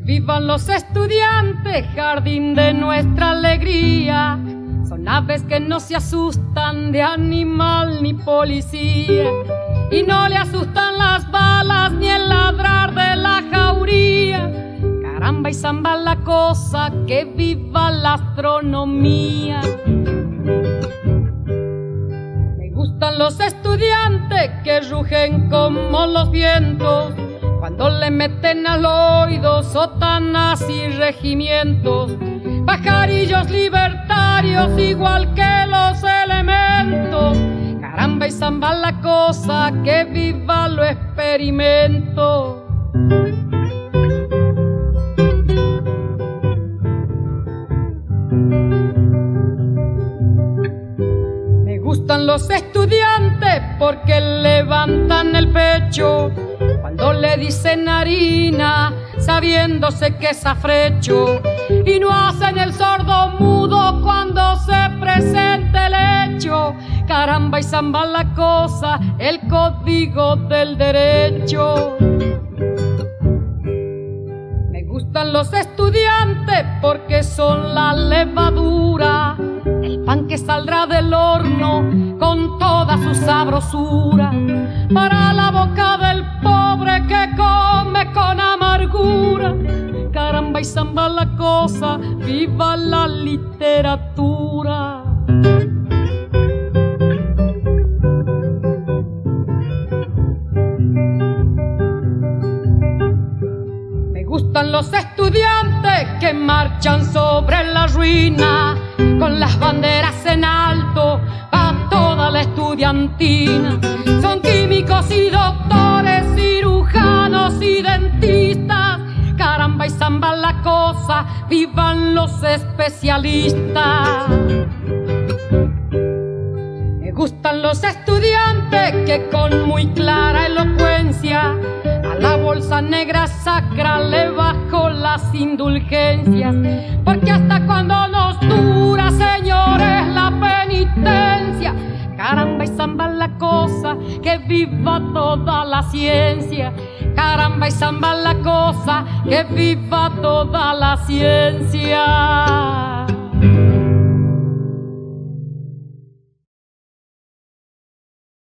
vivan los estudiantes, jardín de nuestra alegría. Son aves que no se asustan de animal ni policía, y no le asustan las balas ni el ladrar de la jauría. Caramba y zamba la cosa, que viva la astronomía. Me gustan los estudiantes que rugen como los vientos, cuando le meten al oído sotanas y regimientos. Pajarillos libertarios igual que los elementos. Caramba y zamba la cosa, que viva lo experimento. Me gustan los estudiantes porque levantan el pecho cuando le dicen harina, sabiéndose que es afrecho, y no hacen el sordo mudo cuando se presente el hecho. Caramba y zamba la cosa, el código del derecho. Me gustan los estudiantes porque son la levadura, el pan que saldrá del horno con toda su sabrosura, para la boca del pobre que come con amargura. Caramba y zamba la cosa, viva la literatura. Me gustan los estudiantes que marchan sobre la ruina, con las banderas en alto a toda la estudiantina. Son químicos y doctores, cirujanos y dentistas. Caramba y zamba la cosa, vivan los especialistas. Me gustan los estudiantes que con muy clara elocuencia a la bolsa negra sacra le bajo las indulgencias, porque hasta cuando nos dura, señores, la penitencia. Caramba y zamba la cosa, que viva toda la ciencia. Caramba y zamba la cosa, que viva toda la ciencia.